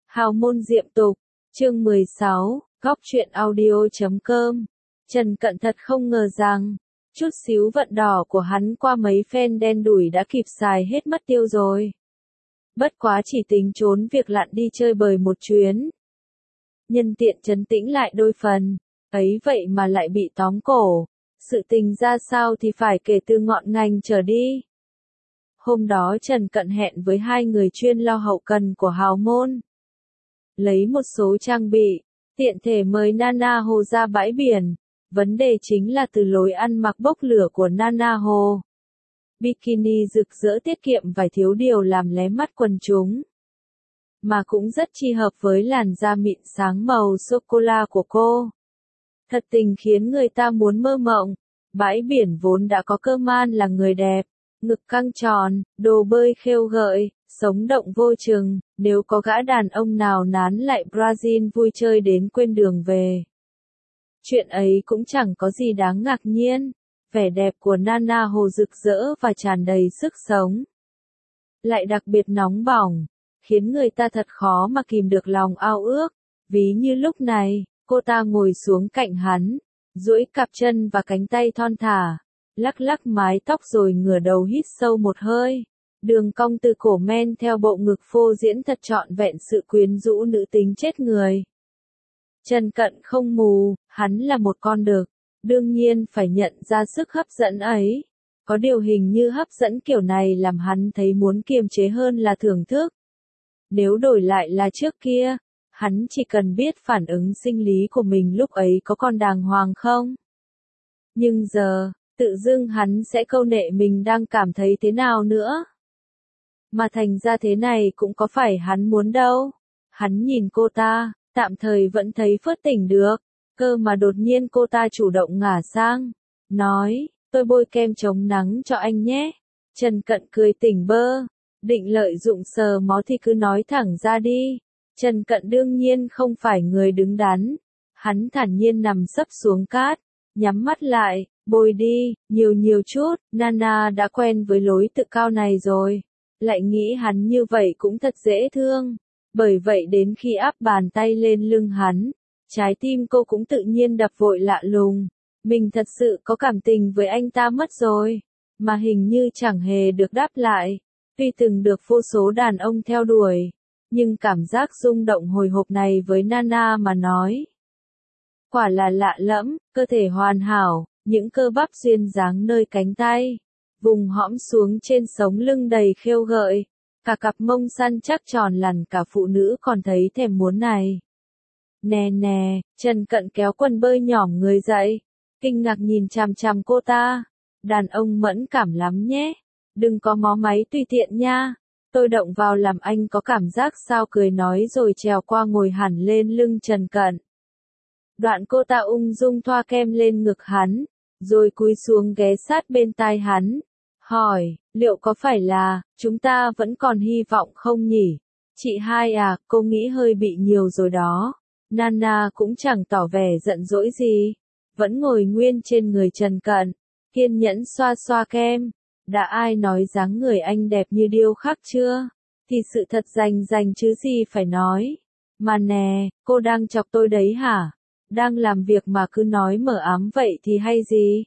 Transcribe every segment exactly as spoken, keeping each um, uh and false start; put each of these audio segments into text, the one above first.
Hào môn diệm tục, chương mười sáu, góc truyện audio chấm com. Trần Cận thật không ngờ rằng, chút xíu vận đỏ của hắn qua mấy phen đen đủi đã kịp xài hết mất tiêu rồi. Bất quá chỉ tính trốn việc lặn đi chơi bời một chuyến. Nhân tiện trấn tĩnh lại đôi phần, ấy vậy mà lại bị tóm cổ. Sự tình ra sao thì phải kể từ ngọn ngành trở đi. Hôm đó Trần Cận hẹn với hai người chuyên lo hậu cần của hào môn. Lấy một số trang bị, tiện thể mời Nana Hồ ra bãi biển. Vấn đề chính là từ lối ăn mặc bốc lửa của Nana Hồ. Bikini rực rỡ tiết kiệm vài thiếu điều làm lé mắt quần chúng. Mà cũng rất chi hợp với làn da mịn sáng màu sô-cô-la của cô. Thật tình khiến người ta muốn mơ mộng. Bãi biển vốn đã có cơ man là người đẹp, ngực căng tròn, đồ bơi khêu gợi, sống động vô chừng, nếu có gã đàn ông nào nán lại Brazil vui chơi đến quên đường về. Chuyện ấy cũng chẳng có gì đáng ngạc nhiên, vẻ đẹp của Nana Hồ rực rỡ và tràn đầy sức sống. Lại đặc biệt nóng bỏng, khiến người ta thật khó mà kìm được lòng ao ước, ví như lúc này, cô ta ngồi xuống cạnh hắn, duỗi cặp chân và cánh tay thon thả, lắc lắc mái tóc rồi ngửa đầu hít sâu một hơi. Đường cong từ cổ men theo bộ ngực phô diễn thật trọn vẹn sự quyến rũ nữ tính chết người. Trần Cận không mù, hắn là một con đực, đương nhiên phải nhận ra sức hấp dẫn ấy. Có điều hình như hấp dẫn kiểu này làm hắn thấy muốn kiềm chế hơn là thưởng thức. Nếu đổi lại là trước kia, hắn chỉ cần biết phản ứng sinh lý của mình lúc ấy có còn đàng hoàng không. Nhưng giờ, tự dưng hắn sẽ câu nệ mình đang cảm thấy thế nào nữa. Mà thành ra thế này cũng có phải hắn muốn đâu. Hắn nhìn cô ta, tạm thời vẫn thấy phớt tỉnh được, cơ mà đột nhiên cô ta chủ động ngả sang, nói, tôi bôi kem chống nắng cho anh nhé. Trần Cận cười tỉnh bơ, định lợi dụng sờ mó thì cứ nói thẳng ra đi. Trần Cận đương nhiên không phải người đứng đắn, hắn thản nhiên nằm sấp xuống cát, nhắm mắt lại, bôi đi, nhiều nhiều chút. Nana đã quen với lối tự cao này rồi, lại nghĩ hắn như vậy cũng thật dễ thương. Bởi vậy đến khi áp bàn tay lên lưng hắn, trái tim cô cũng tự nhiên đập vội lạ lùng. Mình thật sự có cảm tình với anh ta mất rồi, mà hình như chẳng hề được đáp lại. Tuy từng được vô số đàn ông theo đuổi, nhưng cảm giác rung động hồi hộp này với Nana mà nói, quả là lạ lẫm. Cơ thể hoàn hảo, những cơ bắp duyên dáng nơi cánh tay, vùng hõm xuống trên sống lưng đầy khêu gợi. Cả cặp mông săn chắc tròn lằn cả phụ nữ còn thấy thèm muốn này. Nè nè, Trần Cận kéo quần bơi nhỏm người dậy, kinh ngạc nhìn chằm chằm cô ta. Đàn ông mẫn cảm lắm nhé, đừng có mó máy tùy tiện nha. Tôi động vào làm anh có cảm giác sao, cười nói rồi trèo qua ngồi hẳn lên lưng Trần Cận. Đoạn cô ta ung dung thoa kem lên ngực hắn, rồi cúi xuống ghé sát bên tai hắn. Hỏi, liệu có phải là, chúng ta vẫn còn hy vọng không nhỉ? Chị hai à, cô nghĩ hơi bị nhiều rồi đó. Nana cũng chẳng tỏ vẻ giận dỗi gì, vẫn ngồi nguyên trên người Trần Cận, kiên nhẫn xoa xoa kem. Đã ai nói dáng người anh đẹp như điêu khắc chưa? Thì sự thật rành rành chứ gì phải nói. Mà nè, cô đang chọc tôi đấy hả? Đang làm việc mà cứ nói mờ ám vậy thì hay gì?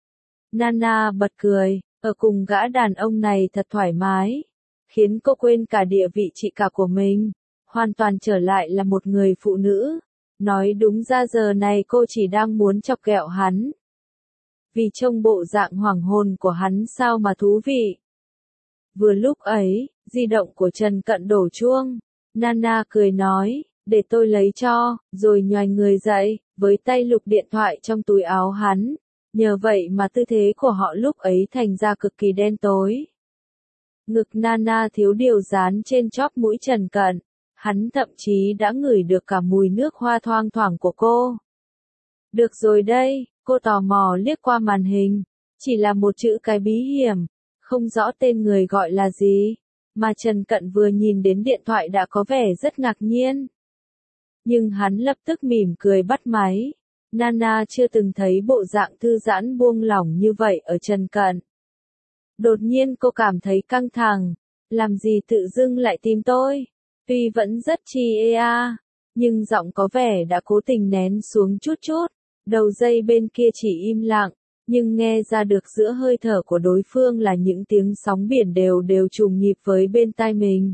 Nana bật cười. Ở cùng gã đàn ông này thật thoải mái, khiến cô quên cả địa vị chị cả của mình, hoàn toàn trở lại là một người phụ nữ. Nói đúng ra giờ này cô chỉ đang muốn chọc ghẹo hắn. Vì trông bộ dạng hoảng hồn của hắn sao mà thú vị. Vừa lúc ấy, di động của Trần Cận đổ chuông. Nana cười nói, để tôi lấy cho, rồi nhoài người dậy, với tay lục điện thoại trong túi áo hắn. Nhờ vậy mà tư thế của họ lúc ấy thành ra cực kỳ đen tối. Ngực Nana thiếu điều dán trên chóp mũi Trần Cận, hắn thậm chí đã ngửi được cả mùi nước hoa thoang thoảng của cô. Được rồi đây, cô tò mò liếc qua màn hình, chỉ là một chữ cái bí hiểm, không rõ tên người gọi là gì, mà Trần Cận vừa nhìn đến điện thoại đã có vẻ rất ngạc nhiên. Nhưng hắn lập tức mỉm cười bắt máy. Nana chưa từng thấy bộ dạng thư giãn buông lỏng như vậy ở Trần Cận. Đột nhiên cô cảm thấy căng thẳng, làm gì tự dưng lại tìm tôi? Tuy vẫn rất chi ea, nhưng giọng có vẻ đã cố tình nén xuống chút chút. Đầu dây bên kia chỉ im lặng, nhưng nghe ra được giữa hơi thở của đối phương là những tiếng sóng biển đều đều trùng nhịp với bên tai mình.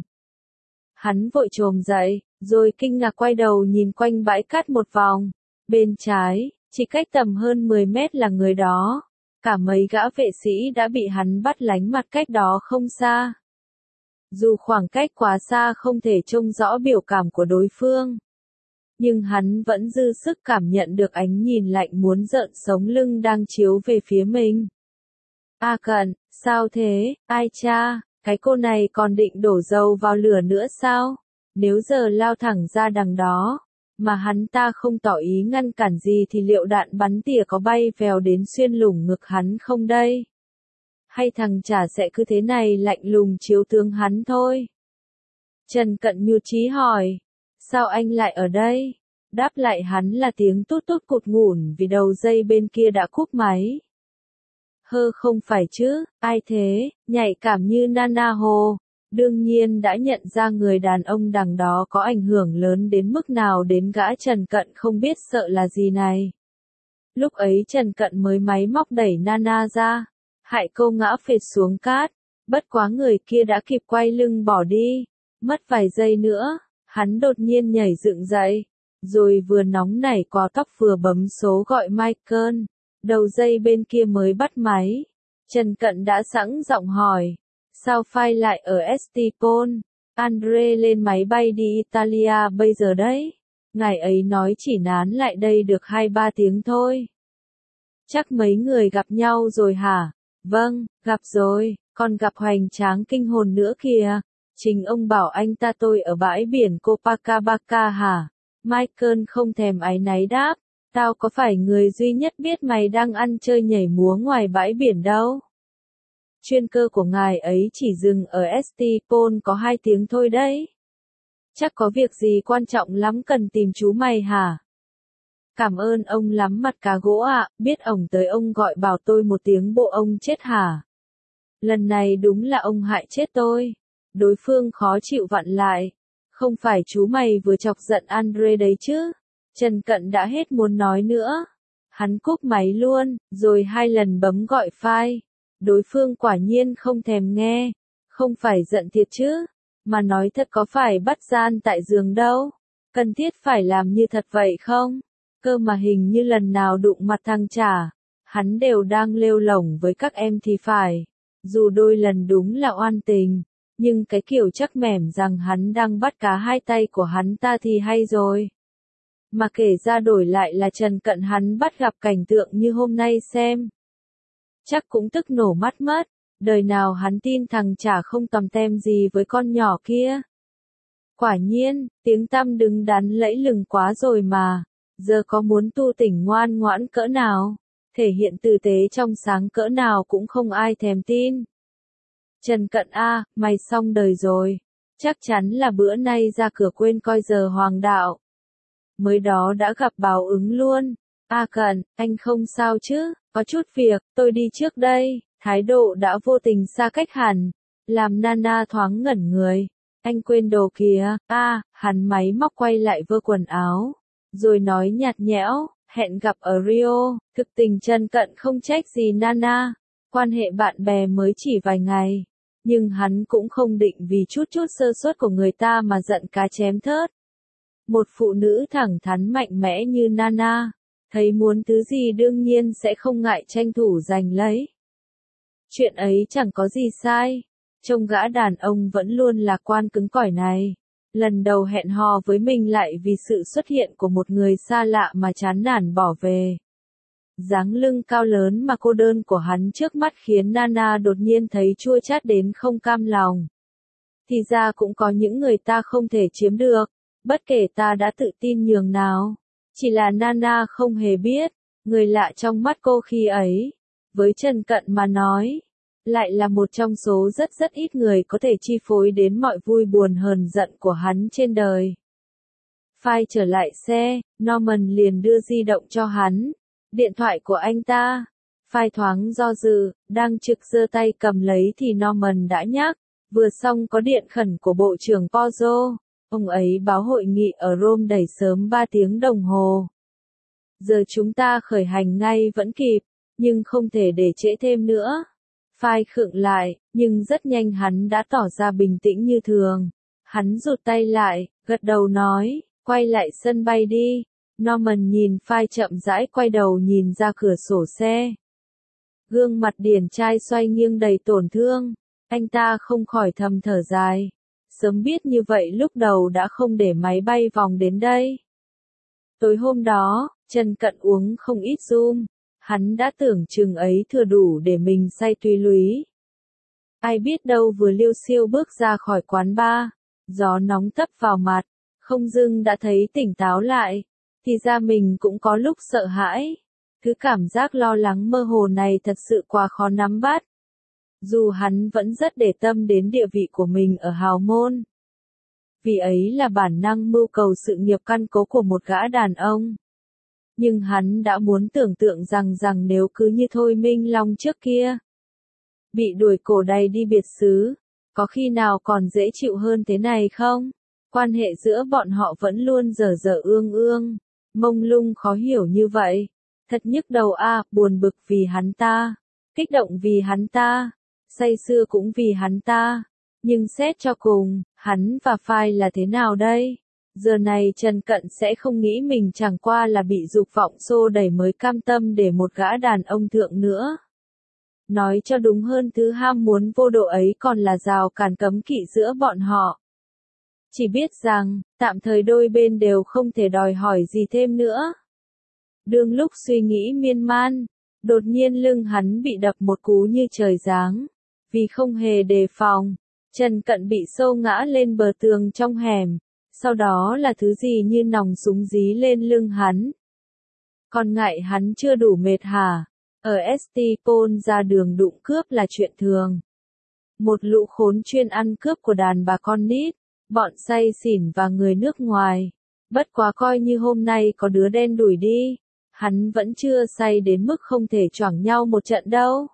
Hắn vội chồm dậy, rồi kinh ngạc quay đầu nhìn quanh bãi cát một vòng. Bên trái, chỉ cách tầm hơn mười mét là người đó. Cả mấy gã vệ sĩ đã bị hắn bắt lánh mặt cách đó không xa. Dù khoảng cách quá xa không thể trông rõ biểu cảm của đối phương, nhưng hắn vẫn dư sức cảm nhận được ánh nhìn lạnh muốn rợn sống lưng đang chiếu về phía mình. A Cận, sao thế, ai cha, cái cô này còn định đổ dầu vào lửa nữa sao? Nếu giờ lao thẳng ra đằng đó, mà hắn ta không tỏ ý ngăn cản gì thì liệu đạn bắn tỉa có bay vèo đến xuyên lủng ngực hắn không đây? Hay thằng chả sẽ cứ thế này lạnh lùng chiếu tướng hắn thôi? Trần Cận nhu trí hỏi, sao anh lại ở đây? Đáp lại hắn là tiếng tút tút cụt ngủn vì đầu dây bên kia đã cúp máy. Hơ không phải chứ, ai thế, nhạy cảm như Nana Hồ. Đương nhiên đã nhận ra người đàn ông đằng đó có ảnh hưởng lớn đến mức nào đến gã Trần Cận không biết sợ là gì này. Lúc ấy Trần Cận mới máy móc đẩy Nana ra, hại cô ngã phệt xuống cát, bất quá người kia đã kịp quay lưng bỏ đi. Mất vài giây nữa, hắn đột nhiên nhảy dựng dậy, rồi vừa nóng nảy qua tóc vừa bấm số gọi Michael. Đầu dây bên kia mới bắt máy. Trần Cận đã sẵn giọng hỏi, sao file lại ở Estipon? Andre lên máy bay đi Italia bây giờ đấy. Ngài ấy nói chỉ nán lại đây được hai ba tiếng thôi. Chắc mấy người gặp nhau rồi hả? Vâng, gặp rồi, còn gặp hoành tráng kinh hồn nữa kìa. Chính ông bảo anh ta tôi ở bãi biển Copacabana hả? Michael không thèm áy náy đáp, tao có phải người duy nhất biết mày đang ăn chơi nhảy múa ngoài bãi biển đâu. Chuyên cơ của ngài ấy chỉ dừng ở Estipon có hai tiếng thôi đấy. Chắc có việc gì quan trọng lắm cần tìm chú mày hả? Cảm ơn ông lắm mặt cá gỗ ạ, biết ổng tới ông gọi bảo tôi một tiếng bộ ông chết hả? Lần này đúng là ông hại chết tôi. Đối phương khó chịu vặn lại. Không phải chú mày vừa chọc giận Andre đấy chứ? Trần Cận đã hết muốn nói nữa. Hắn cúp máy luôn, rồi hai lần bấm gọi file. Đối phương quả nhiên không thèm nghe. Không phải giận thiệt chứ? Mà nói thật có phải bắt gian tại giường đâu? Cần thiết phải làm như thật vậy không? Cơ mà hình như lần nào đụng mặt thằng chả, hắn đều đang lêu lổng với các em thì phải. Dù đôi lần đúng là oan tình, nhưng cái kiểu chắc mẻm rằng hắn đang bắt cá hai tay của hắn ta thì hay rồi. Mà kể ra đổi lại là Trần Cận hắn bắt gặp cảnh tượng như hôm nay xem. Chắc cũng tức nổ mắt mất, đời nào hắn tin thằng chả không tầm tem gì với con nhỏ kia. Quả nhiên, tiếng tăm đứng đắn lẫy lừng quá rồi mà, giờ có muốn tu tỉnh ngoan ngoãn cỡ nào, thể hiện tử tế trong sáng cỡ nào cũng không ai thèm tin. Trần Cận a, mày xong đời rồi, chắc chắn là bữa nay ra cửa quên coi giờ hoàng đạo. Mới đó đã gặp báo ứng luôn. A Cận, anh không sao chứ, có chút việc, tôi đi trước đây. Thái độ đã vô tình xa cách hẳn, làm Nana thoáng ngẩn người. Anh quên đồ kìa, a, à, hắn máy móc quay lại vơ quần áo, rồi nói nhạt nhẽo, hẹn gặp ở Rio. Thực tình Trần Cận không trách gì Nana, quan hệ bạn bè mới chỉ vài ngày, nhưng hắn cũng không định vì chút chút sơ suất của người ta mà giận cá chém thớt. Một phụ nữ thẳng thắn mạnh mẽ như Nana, thấy muốn thứ gì đương nhiên sẽ không ngại tranh thủ giành lấy. Chuyện ấy chẳng có gì sai. Trông gã đàn ông vẫn luôn lạc quan cứng cỏi này. Lần đầu hẹn hò với mình lại vì sự xuất hiện của một người xa lạ mà chán nản bỏ về. Dáng lưng cao lớn mà cô đơn của hắn trước mắt khiến Nana đột nhiên thấy chua chát đến không cam lòng. Thì ra cũng có những người ta không thể chiếm được, bất kể ta đã tự tin nhường nào. Chỉ là Nana không hề biết, người lạ trong mắt cô khi ấy, với Trần Cận mà nói, lại là một trong số rất rất ít người có thể chi phối đến mọi vui buồn hờn giận của hắn trên đời. Phai trở lại xe, Norman liền đưa di động cho hắn. Điện thoại của anh ta. Phai thoáng do dự, đang trực giơ tay cầm lấy thì Norman đã nhắc, vừa xong có điện khẩn của Bộ trưởng Pozo. Ông ấy báo hội nghị ở Rome đẩy sớm ba tiếng đồng hồ. Giờ chúng ta khởi hành ngay vẫn kịp, nhưng không thể để trễ thêm nữa. Phai khựng lại, nhưng rất nhanh hắn đã tỏ ra bình tĩnh như thường. Hắn rụt tay lại, gật đầu nói, quay lại sân bay đi. Norman nhìn Phai chậm rãi quay đầu nhìn ra cửa sổ xe. Gương mặt điển trai xoay nghiêng đầy tổn thương. Anh ta không khỏi thầm thở dài. Sớm biết như vậy lúc đầu đã không để máy bay vòng đến đây. Tối hôm đó, Trần Cận uống không ít rum. Hắn đã tưởng chừng ấy thừa đủ để mình say tùy lúy. Ai biết đâu vừa liêu xiêu bước ra khỏi quán bar, gió nóng tấp vào mặt, không dưng đã thấy tỉnh táo lại, thì ra mình cũng có lúc sợ hãi. Thứ cảm giác lo lắng mơ hồ này thật sự quá khó nắm bắt. Dù hắn vẫn rất để tâm đến địa vị của mình ở hào môn. Vì ấy là bản năng mưu cầu sự nghiệp căn cố của một gã đàn ông. Nhưng hắn đã muốn tưởng tượng rằng rằng nếu cứ như Thôi Minh Long trước kia, bị đuổi cổ đầy đi biệt xứ, có khi nào còn dễ chịu hơn thế này không? Quan hệ giữa bọn họ vẫn luôn dở dở ương ương, mông lung khó hiểu như vậy. Thật nhức đầu a, à, buồn bực vì hắn ta, kích động vì hắn ta, say sưa cũng vì hắn ta. Nhưng xét cho cùng, hắn và Phai là thế nào đây? Giờ này Trần Cận sẽ không nghĩ mình chẳng qua là bị dục vọng xô đẩy mới cam tâm để một gã đàn ông thượng nữa. Nói cho đúng hơn, thứ ham muốn vô độ ấy còn là rào cản cấm kỵ giữa bọn họ. Chỉ biết rằng, tạm thời đôi bên đều không thể đòi hỏi gì thêm nữa. Đương lúc suy nghĩ miên man, đột nhiên lưng hắn bị đập một cú như trời giáng. Vì không hề đề phòng, Trần Cận bị xô ngã lên bờ tường trong hẻm. Sau đó là thứ gì như nòng súng dí lên lưng hắn. Còn ngại hắn chưa đủ mệt hả? Ở Estipon ra đường đụng cướp là chuyện thường. Một lũ khốn chuyên ăn cướp của đàn bà con nít, bọn say xỉn và người nước ngoài. Bất quá coi như hôm nay có đứa đen đuổi đi, hắn vẫn chưa say đến mức không thể choảng nhau một trận đâu.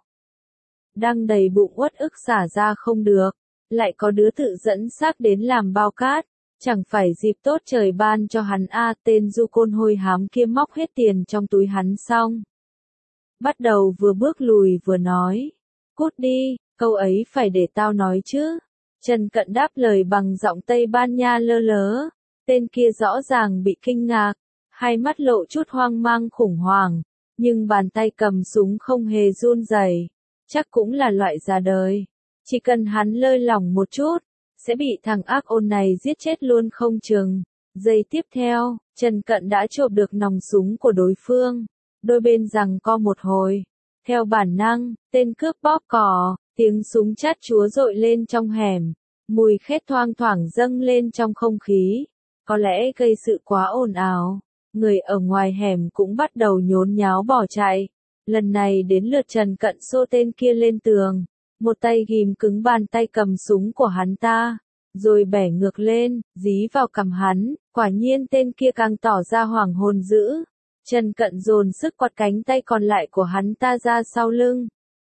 Đang đầy bụng uất ức xả ra không được, lại có đứa tự dẫn xác đến làm bao cát. Chẳng phải dịp tốt trời ban cho hắn a, à, tên du côn hôi hám kia móc hết tiền trong túi hắn xong. Bắt đầu vừa bước lùi vừa nói. Cút đi, câu ấy phải để tao nói chứ. Trần Cận đáp lời bằng giọng Tây Ban Nha lơ lớ. Tên kia rõ ràng bị kinh ngạc, hai mắt lộ chút hoang mang khủng hoảng, nhưng bàn tay cầm súng không hề run rẩy. Chắc cũng là loại già đời. Chỉ cần hắn lơi lỏng một chút, sẽ bị thằng ác ôn này giết chết luôn không chừng. Giây tiếp theo, Trần Cận đã chộp được nòng súng của đối phương. Đôi bên giằng co một hồi. Theo bản năng, tên cướp bóp cò, tiếng súng chát chúa dội lên trong hẻm. Mùi khét thoang thoảng dâng lên trong không khí. Có lẽ gây sự quá ồn ào. Người ở ngoài hẻm cũng bắt đầu nhốn nháo bỏ chạy. Lần này đến lượt Trần Cận xô tên kia lên tường. Một tay ghim cứng bàn tay cầm súng của hắn ta, rồi bẻ ngược lên, dí vào cằm hắn. Quả nhiên tên kia càng tỏ ra hoảng hồn dữ. Trần Cận dồn sức quạt cánh tay còn lại của hắn ta ra sau lưng.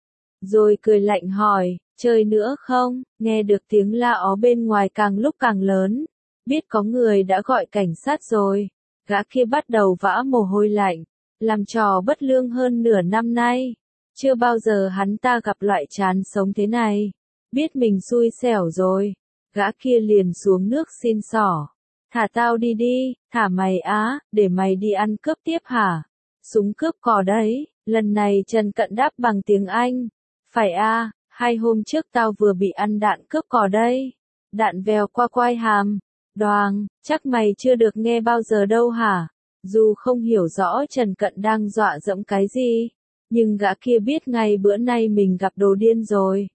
Rồi cười lạnh hỏi, chơi nữa không? Nghe được tiếng la ó bên ngoài càng lúc càng lớn. Biết có người đã gọi cảnh sát rồi. Gã kia bắt đầu vã mồ hôi lạnh, làm trò bất lương hơn nửa năm nay. Chưa bao giờ hắn ta gặp loại chán sống thế này. Biết mình xui xẻo rồi. Gã kia liền xuống nước xin xỏ. Thả tao đi đi, thả mày á, để mày đi ăn cướp tiếp hả? Súng cướp cò đấy. Lần này Trần Cận đáp bằng tiếng Anh. Phải a, hai hôm trước tao vừa bị ăn đạn cướp cò đây. Đạn vèo qua quai hàm. Đoàng, chắc mày chưa được nghe bao giờ đâu hả? Dù không hiểu rõ Trần Cận đang dọa dẫm cái gì, nhưng gã kia biết ngay bữa nay mình gặp đồ điên rồi.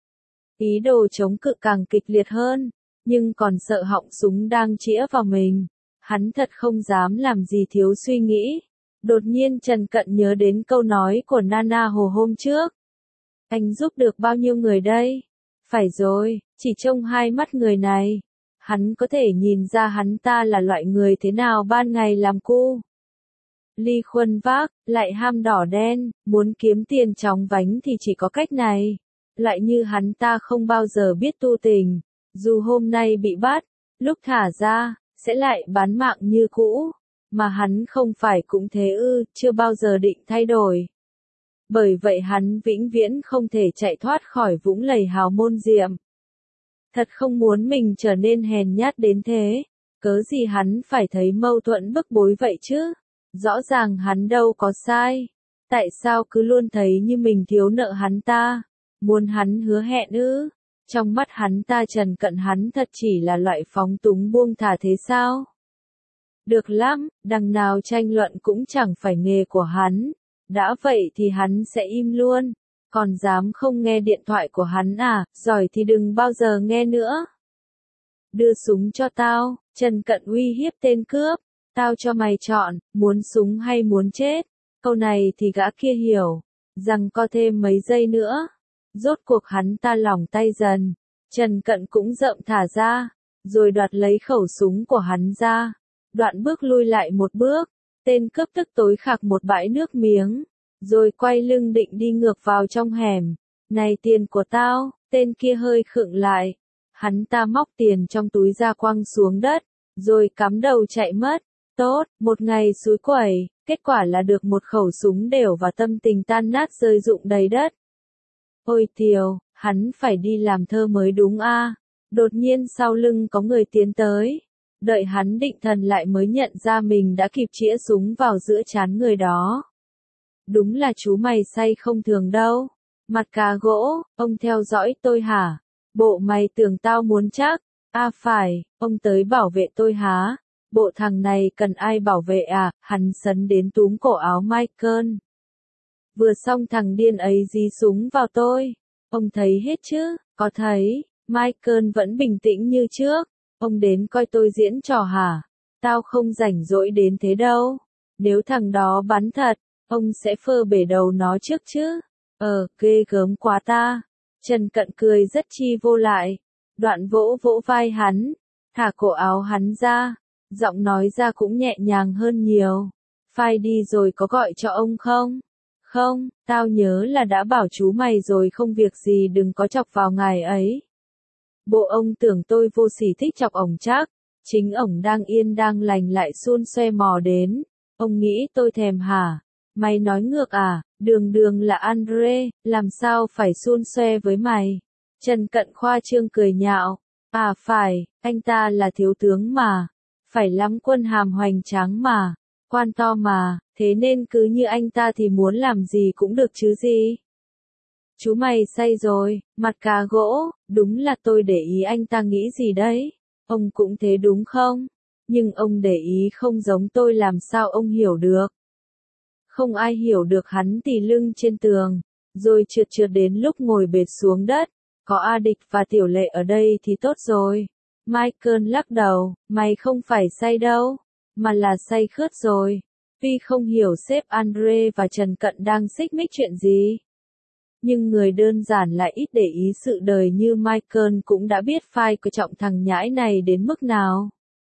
Ý đồ chống cự càng kịch liệt hơn, nhưng còn sợ họng súng đang chĩa vào mình. Hắn thật không dám làm gì thiếu suy nghĩ. Đột nhiên Trần Cận nhớ đến câu nói của Nana Hồ hôm trước. Anh giúp được bao nhiêu người đây? Phải rồi, chỉ trông hai mắt người này, hắn có thể nhìn ra hắn ta là loại người thế nào ban ngày làm cu. Ly khuân vác, lại ham đỏ đen, muốn kiếm tiền chóng vánh thì chỉ có cách này. Lại như hắn ta không bao giờ biết tu tình, dù hôm nay bị bắt, lúc thả ra, sẽ lại bán mạng như cũ, mà hắn không phải cũng thế ư, chưa bao giờ định thay đổi. Bởi vậy hắn vĩnh viễn không thể chạy thoát khỏi vũng lầy hào môn diệm. Thật không muốn mình trở nên hèn nhát đến thế, cớ gì hắn phải thấy mâu thuẫn bức bối vậy chứ, rõ ràng hắn đâu có sai. Tại sao cứ luôn thấy như mình thiếu nợ hắn ta, muốn hắn hứa hẹn ư? Trong mắt hắn ta Trần Cận hắn thật chỉ là loại phóng túng buông thả thế sao? Được lắm, đằng nào tranh luận cũng chẳng phải nghề của hắn. Đã vậy thì hắn sẽ im luôn. Còn dám không nghe điện thoại của hắn à, giỏi thì đừng bao giờ nghe nữa. Đưa súng cho tao, Trần Cận uy hiếp tên cướp. Tao cho mày chọn, muốn súng hay muốn chết. Câu này thì gã kia hiểu, rằng có thêm mấy giây nữa. Rốt cuộc hắn ta lỏng tay dần. Trần Cận cũng rậm thả ra, rồi đoạt lấy khẩu súng của hắn ra. Đoạn bước lui lại một bước, tên cướp tức tối khạc một bãi nước miếng, rồi quay lưng định đi ngược vào trong hẻm. Này tiền của tao, tên kia hơi khựng lại. Hắn ta móc tiền trong túi ra quăng xuống đất, rồi cắm đầu chạy mất. Tốt, một ngày xúi quẩy, kết quả là được một khẩu súng đều và tâm tình tan nát rơi rụng đầy đất. Ôi Tiều, hắn phải đi làm thơ mới đúng a. Đột nhiên sau lưng có người tiến tới. Đợi hắn định thần lại mới nhận ra mình đã kịp chĩa súng vào giữa trán người đó. Đúng là chú mày say không thường đâu. Mặt cá gỗ, ông theo dõi tôi hả? Bộ mày tưởng tao muốn chắc. À phải, ông tới bảo vệ tôi hả? Bộ thằng này cần ai bảo vệ à? Hắn sấn đến túm cổ áo Michael. Vừa xong thằng điên ấy dí súng vào tôi. Ông thấy hết chứ? Có thấy. Michael vẫn bình tĩnh như trước. Ông đến coi tôi diễn trò hả? Tao không rảnh rỗi đến thế đâu. Nếu thằng đó bắn thật, ông sẽ phơ bể đầu nó trước chứ. Ờ, ghê gớm quá ta. Trần Cận cười rất chi vô lại. Đoạn vỗ vỗ vai hắn, thả cổ áo hắn ra. Giọng nói ra cũng nhẹ nhàng hơn nhiều. Phai đi rồi có gọi cho ông không? Không, tao nhớ là đã bảo chú mày rồi không việc gì đừng có chọc vào ngài ấy. Bộ ông tưởng tôi vô sỉ thích chọc ổng chắc. Chính ổng đang yên đang lành lại xun xoe mò đến. Ông nghĩ tôi thèm hả? Mày nói ngược à? Đường đường là Andre, làm sao phải xun xoe với mày? Trần Cận khoa trương cười nhạo. À phải, anh ta là thiếu tướng mà. Phải lắm quân hàm hoành tráng mà. Quan to mà, thế nên cứ như anh ta thì muốn làm gì cũng được chứ gì. Chú mày say rồi, mặt cá gỗ, đúng là tôi để ý anh ta nghĩ gì đấy. Ông cũng thế đúng không? Nhưng ông để ý không giống tôi làm sao ông hiểu được. Không ai hiểu được hắn tì lưng trên tường, rồi trượt trượt đến lúc ngồi bệt xuống đất. Có A Địch và Tiểu Lệ ở đây thì tốt rồi. Michael lắc đầu, mày không phải say đâu, mà là say khướt rồi. Vì không hiểu sếp Andre và Trần Cận đang xích mích chuyện gì. Nhưng người đơn giản lại ít để ý sự đời như Michael cũng đã biết phai coi trọng thằng nhãi này đến mức nào.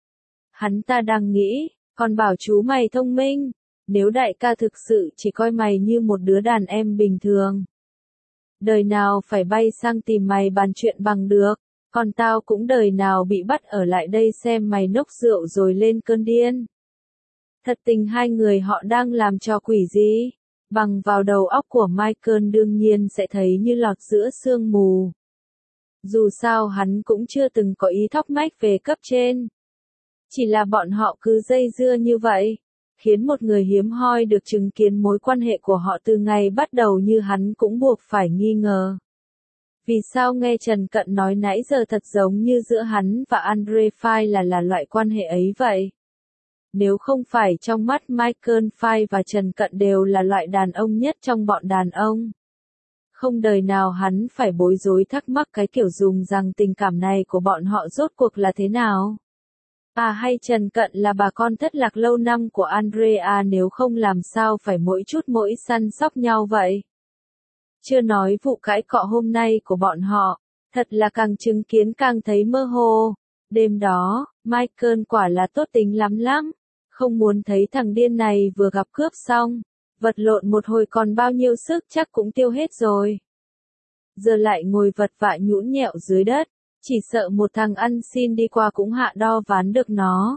Hắn ta đang nghĩ, còn bảo chú mày thông minh, nếu đại ca thực sự chỉ coi mày như một đứa đàn em bình thường. Đời nào phải bay sang tìm mày bàn chuyện bằng được, còn tao cũng đời nào bị bắt ở lại đây xem mày nốc rượu rồi lên cơn điên. Thật tình hai người họ đang làm trò quỷ gì? Bằng vào đầu óc của Michael đương nhiên sẽ thấy như lọt giữa sương mù. Dù sao hắn cũng chưa từng có ý thóc mách về cấp trên. Chỉ là bọn họ cứ dây dưa như vậy, khiến một người hiếm hoi được chứng kiến mối quan hệ của họ từ ngày bắt đầu như hắn cũng buộc phải nghi ngờ. Vì sao nghe Trần Cận nói nãy giờ thật giống như giữa hắn và Andre Phai là là loại quan hệ ấy vậy? Nếu không phải trong mắt Michael Phai và Trần Cận đều là loại đàn ông nhất trong bọn đàn ông. Không đời nào hắn phải bối rối thắc mắc cái kiểu dùng rằng tình cảm này của bọn họ rốt cuộc là thế nào. À hay Trần Cận là bà con thất lạc lâu năm của Andrea nếu không làm sao phải mỗi chút mỗi săn sóc nhau vậy. Chưa nói vụ cãi cọ hôm nay của bọn họ, thật là càng chứng kiến càng thấy mơ hồ. Đêm đó, Michael quả là tốt tính lắm lắm. Không muốn thấy thằng điên này vừa gặp cướp xong, vật lộn một hồi còn bao nhiêu sức chắc cũng tiêu hết rồi. Giờ lại ngồi vật vã nhũn nhẹo dưới đất, Chỉ sợ một thằng ăn xin đi qua cũng hạ đo ván được nó.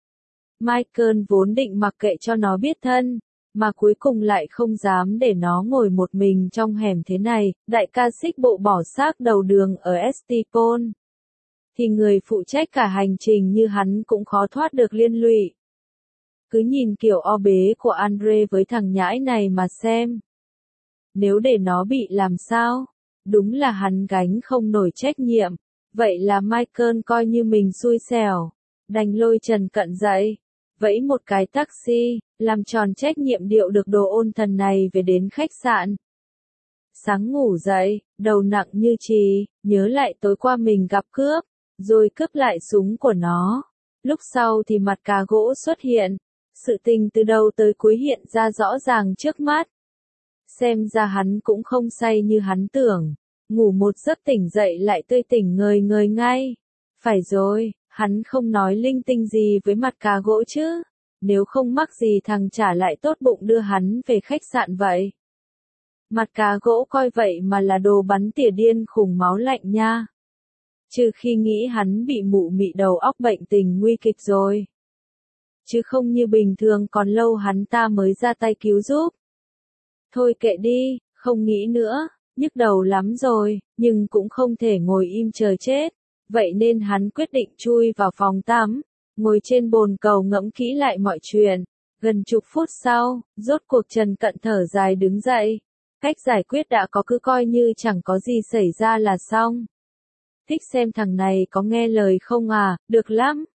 Michael vốn định mặc kệ cho nó biết thân, mà cuối cùng lại không dám để nó ngồi một mình trong hẻm thế này, đại ca xích bộ bỏ xác đầu đường ở Estipon. Thì người phụ trách cả hành trình như hắn cũng khó thoát được liên lụy. Cứ nhìn kiểu o bế của Andre với thằng nhãi này mà xem. Nếu để nó bị làm sao? Đúng là hắn gánh không nổi trách nhiệm. Vậy là Michael coi như mình xui xẻo. Đành lôi Trần Cận dậy. Vẫy một cái taxi, làm tròn trách nhiệm điệu được đồ ôn thần này về đến khách sạn. Sáng ngủ dậy, đầu nặng như chì, nhớ lại tối qua mình gặp cướp, rồi cướp lại súng của nó. Lúc sau thì mặt cà gỗ xuất hiện, sự tình từ đầu tới cuối hiện ra rõ ràng trước mắt. Xem ra hắn cũng không say như hắn tưởng, ngủ một giấc tỉnh dậy lại tươi tỉnh ngời ngời ngay. Phải rồi, hắn không nói linh tinh gì với mặt cà gỗ chứ, nếu không mắc gì thằng trả lại tốt bụng đưa hắn về khách sạn vậy. Mặt cà gỗ coi vậy mà là đồ bắn tỉa điên khùng máu lạnh nha. Trừ khi nghĩ hắn bị mụ mị đầu óc bệnh tình nguy kịch rồi. Chứ không như bình thường còn lâu hắn ta mới ra tay cứu giúp. Thôi kệ đi, không nghĩ nữa, nhức đầu lắm rồi, nhưng cũng không thể ngồi im chờ chết. Vậy nên hắn quyết định chui vào phòng tắm, ngồi trên bồn cầu ngẫm kỹ lại mọi chuyện. Gần chục phút sau, rốt cuộc Trần Cận thở dài đứng dậy. Cách giải quyết đã có, cứ coi như chẳng có gì xảy ra là xong. Thích xem thằng này có nghe lời không à, được lắm.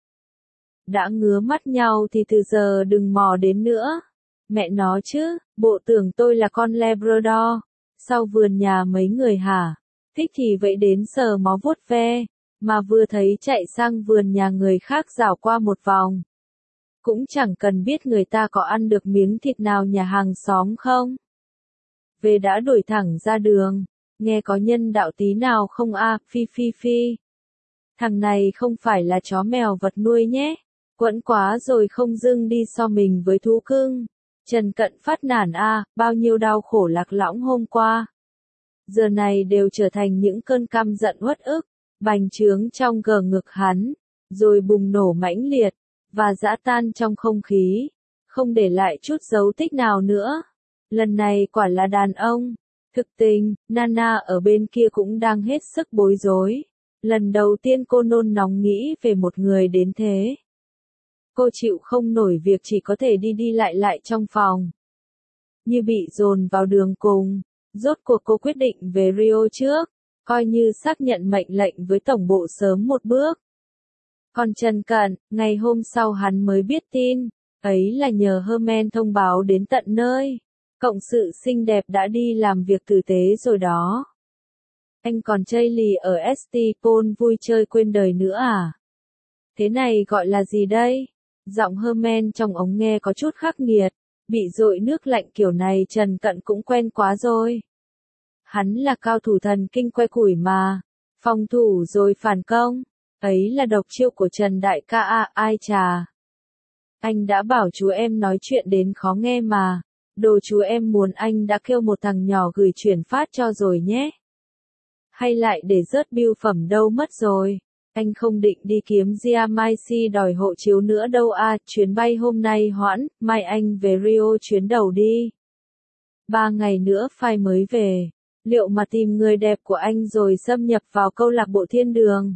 Đã ngứa mắt nhau thì từ giờ đừng mò đến nữa. Mẹ nó chứ, bộ tưởng tôi là con Labrador. Sau vườn nhà mấy người hả? Thích thì vậy đến sờ mó vuốt ve. Mà vừa thấy chạy sang vườn nhà người khác dạo qua một vòng. Cũng chẳng cần biết người ta có ăn được miếng thịt nào nhà hàng xóm không. Về đã đuổi thẳng ra đường. Nghe có nhân đạo tí nào không a, à, phi phi phi. Thằng này không phải là chó mèo vật nuôi nhé. Quẫn quá rồi không dưng đi so mình với thú cưng. Trần Cận phát nản a, à, bao nhiêu đau khổ lạc lõng hôm qua. Giờ này đều trở thành những cơn căm giận uất ức, bành trướng trong gờ ngực hắn, rồi bùng nổ mãnh liệt, và giã tan trong không khí, không để lại chút dấu tích nào nữa. Lần này quả là đàn ông. Thực tình, Nana ở bên kia cũng đang hết sức bối rối. Lần đầu tiên cô nôn nóng nghĩ về một người đến thế. Cô chịu không nổi việc chỉ có thể đi đi lại lại trong phòng. Như bị dồn vào đường cùng, rốt cuộc cô quyết định về Rio trước, coi như xác nhận mệnh lệnh với tổng bộ sớm một bước. Còn Trần Cận, ngày hôm sau hắn mới biết tin, ấy là nhờ Herman thông báo đến tận nơi. Cộng sự xinh đẹp đã đi làm việc tử tế rồi đó. Anh còn chơi lì ở Estipon vui chơi quên đời nữa à? Thế này gọi là gì đây? Giọng Herman trong ống nghe có chút khắc nghiệt, bị dội nước lạnh kiểu này Trần Cận cũng quen quá rồi. Hắn là cao thủ thần kinh que củi mà, phòng thủ rồi phản công, ấy là độc chiêu của Trần Đại ca à, ai chà. Anh đã bảo chú em nói chuyện đến khó nghe mà. Đồ chú em muốn anh đã kêu một thằng nhỏ gửi chuyển phát cho rồi nhé. Hay lại để rớt bưu phẩm đâu mất rồi. Anh không định đi kiếm Giamaici đòi hộ chiếu nữa đâu à, chuyến bay hôm nay hoãn, mai anh về Rio chuyến đầu đi. Ba ngày nữa phai mới về. Liệu mà tìm người đẹp của anh rồi xâm nhập vào câu lạc bộ thiên đường.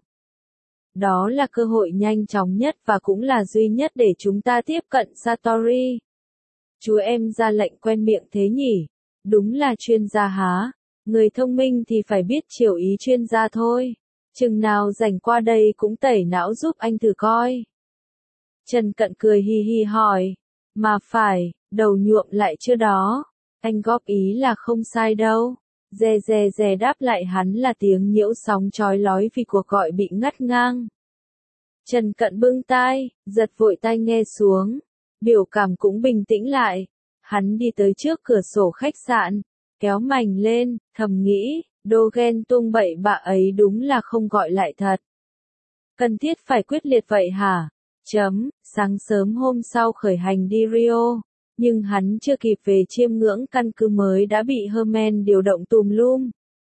Đó là cơ hội nhanh chóng nhất và cũng là duy nhất để chúng ta tiếp cận Satori. Chú em ra lệnh quen miệng thế nhỉ? Đúng là chuyên gia há. Người thông minh thì phải biết chiều ý chuyên gia thôi. Chừng nào rảnh qua đây cũng tẩy não giúp anh thử coi. Trần Cận cười hi hi hỏi. Mà phải, đầu nhuộm lại chưa đó. Anh góp ý là không sai đâu. Dè dè dè đáp lại hắn là tiếng nhiễu sóng chói lói vì cuộc gọi bị ngắt ngang. Trần Cận bưng tai, giật vội tai nghe xuống. Biểu cảm cũng bình tĩnh lại. Hắn đi tới trước cửa sổ khách sạn, kéo mành lên, thầm nghĩ, đồ ghen tuông bậy bạ ấy đúng là không gọi lại thật. Cần thiết phải quyết liệt vậy hả? Chấm, sáng sớm hôm sau khởi hành đi Rio, nhưng hắn chưa kịp về chiêm ngưỡng căn cứ mới đã bị Herman điều động tùm lum.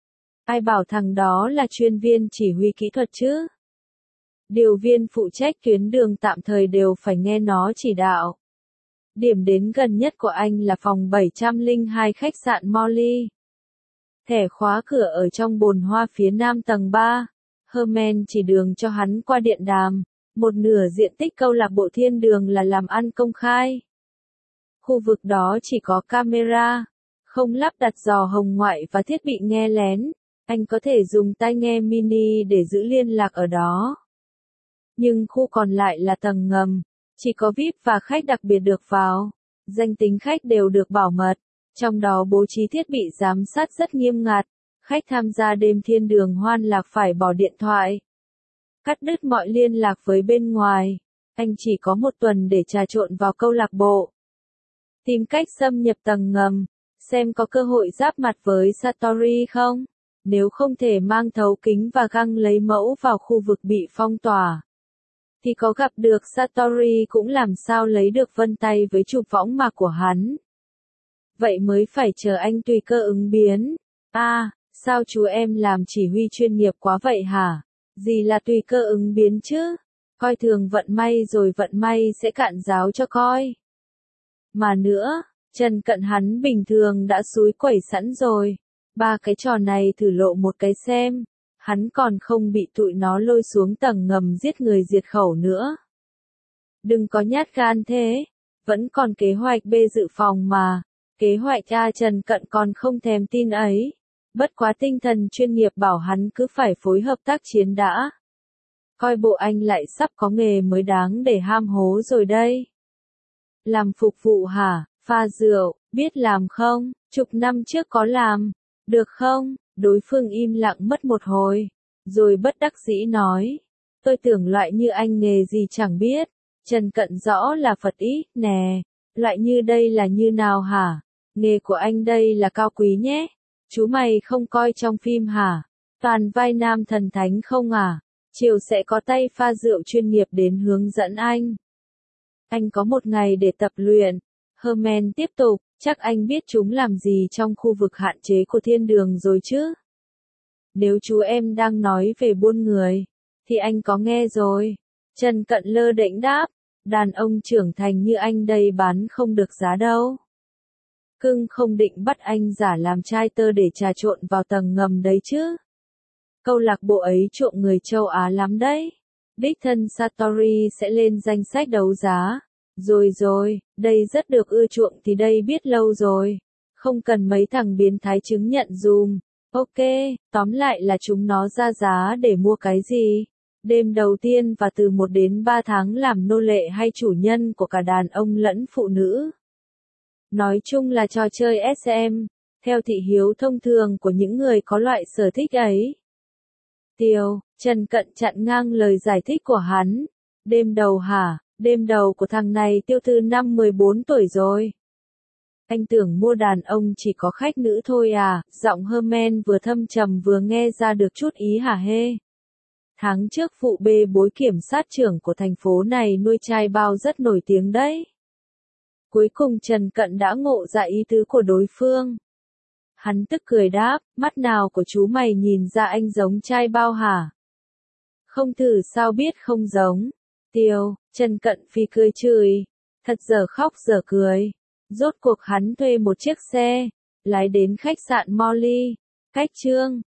Ai bảo thằng đó là chuyên viên chỉ huy kỹ thuật chứ? Điều viên phụ trách tuyến đường tạm thời đều phải nghe nó chỉ đạo. Điểm đến gần nhất của anh là phòng bảy trăm lẻ hai khách sạn Molly. Thẻ khóa cửa ở trong bồn hoa phía nam tầng ba. Herman chỉ đường cho hắn qua điện đàm. Một nửa diện tích câu lạc bộ thiên đường là làm ăn công khai. Khu vực đó chỉ có camera, không lắp đặt giò hồng ngoại và thiết bị nghe lén. Anh có thể dùng tai nghe mini để giữ liên lạc ở đó. Nhưng khu còn lại là tầng ngầm, chỉ có vi ai pi và khách đặc biệt được vào. Danh tính khách đều được bảo mật, trong đó bố trí thiết bị giám sát rất nghiêm ngặt. Khách tham gia đêm thiên đường hoan lạc phải bỏ điện thoại, cắt đứt mọi liên lạc với bên ngoài. Anh chỉ có một tuần để trà trộn vào câu lạc bộ, tìm cách xâm nhập tầng ngầm, xem có cơ hội giáp mặt với Satori không. Nếu không thể mang thấu kính và găng lấy mẫu vào khu vực bị phong tỏa, thì có gặp được Satori cũng làm sao lấy được vân tay với chụp võng mạc của hắn. Vậy mới phải chờ anh tùy cơ ứng biến. À, sao chú em làm chỉ huy chuyên nghiệp quá vậy hả? Gì là tùy cơ ứng biến chứ? Coi thường vận may rồi vận may sẽ cạn giáo cho coi. Mà nữa, Trần Cận hắn bình thường đã xúi quẩy sẵn rồi. Ba cái trò này thử lộ một cái xem. Hắn còn không bị tụi nó lôi xuống tầng ngầm giết người diệt khẩu nữa. Đừng có nhát gan thế. Vẫn còn kế hoạch B dự phòng mà. Kế hoạch A Trần Cận còn không thèm tin ấy. Bất quá tinh thần chuyên nghiệp bảo hắn cứ phải phối hợp tác chiến đã. Coi bộ anh lại sắp có nghề mới đáng để ham hố rồi đây. Làm phục vụ hả? Pha rượu, biết làm không? Chục năm trước có làm. Được không? Đối phương im lặng mất một hồi. Rồi bất đắc dĩ nói. Tôi tưởng loại như anh nghề gì chẳng biết. Trần Cận rõ là Phật ý, nè. Loại như đây là như nào hả? Nghề của anh đây là cao quý nhé. Chú mày không coi trong phim hả? Toàn vai nam thần thánh không à? Chiều sẽ có tay pha rượu chuyên nghiệp đến hướng dẫn anh. Anh có một ngày để tập luyện. Herman tiếp tục, chắc anh biết chúng làm gì trong khu vực hạn chế của thiên đường rồi chứ? Nếu chú em đang nói về buôn người, thì anh có nghe rồi. Trần Cận lơ đễnh đáp, đàn ông trưởng thành như anh đây bán không được giá đâu. Cưng không định bắt anh giả làm trai tơ để trà trộn vào tầng ngầm đấy chứ. Câu lạc bộ ấy chuộng người châu Á lắm đấy. Đích thân Satori sẽ lên danh sách đấu giá. Rồi rồi, đây rất được ưa chuộng thì đây biết lâu rồi. Không cần mấy thằng biến thái chứng nhận dùm. Ok, tóm lại là chúng nó ra giá để mua cái gì? Đêm đầu tiên và từ một đến ba tháng làm nô lệ hay chủ nhân của cả đàn ông lẫn phụ nữ. Nói chung là trò chơi ét em, theo thị hiếu thông thường của những người có loại sở thích ấy. Tiêu, Trần Cận chặn ngang lời giải thích của hắn. Đêm đầu hả? Đêm đầu của thằng này Tiêu từ năm mười bốn tuổi rồi. Anh tưởng mua đàn ông chỉ có khách nữ thôi à? Giọng Herman vừa thâm trầm vừa nghe ra được chút ý hả hê. Tháng trước vụ bê bối kiểm sát trưởng của thành phố này nuôi trai bao rất nổi tiếng đấy. Cuối cùng Trần Cận đã ngộ ra ý tứ của đối phương. Hắn tức cười đáp, mắt nào của chú mày nhìn ra anh giống trai bao hả? Không thử sao biết không giống. Tiêu, Trần Cận phi cười chửi. Thật giờ khóc giờ cười. Rốt cuộc hắn thuê một chiếc xe, lái đến khách sạn Molly. Cách Trương,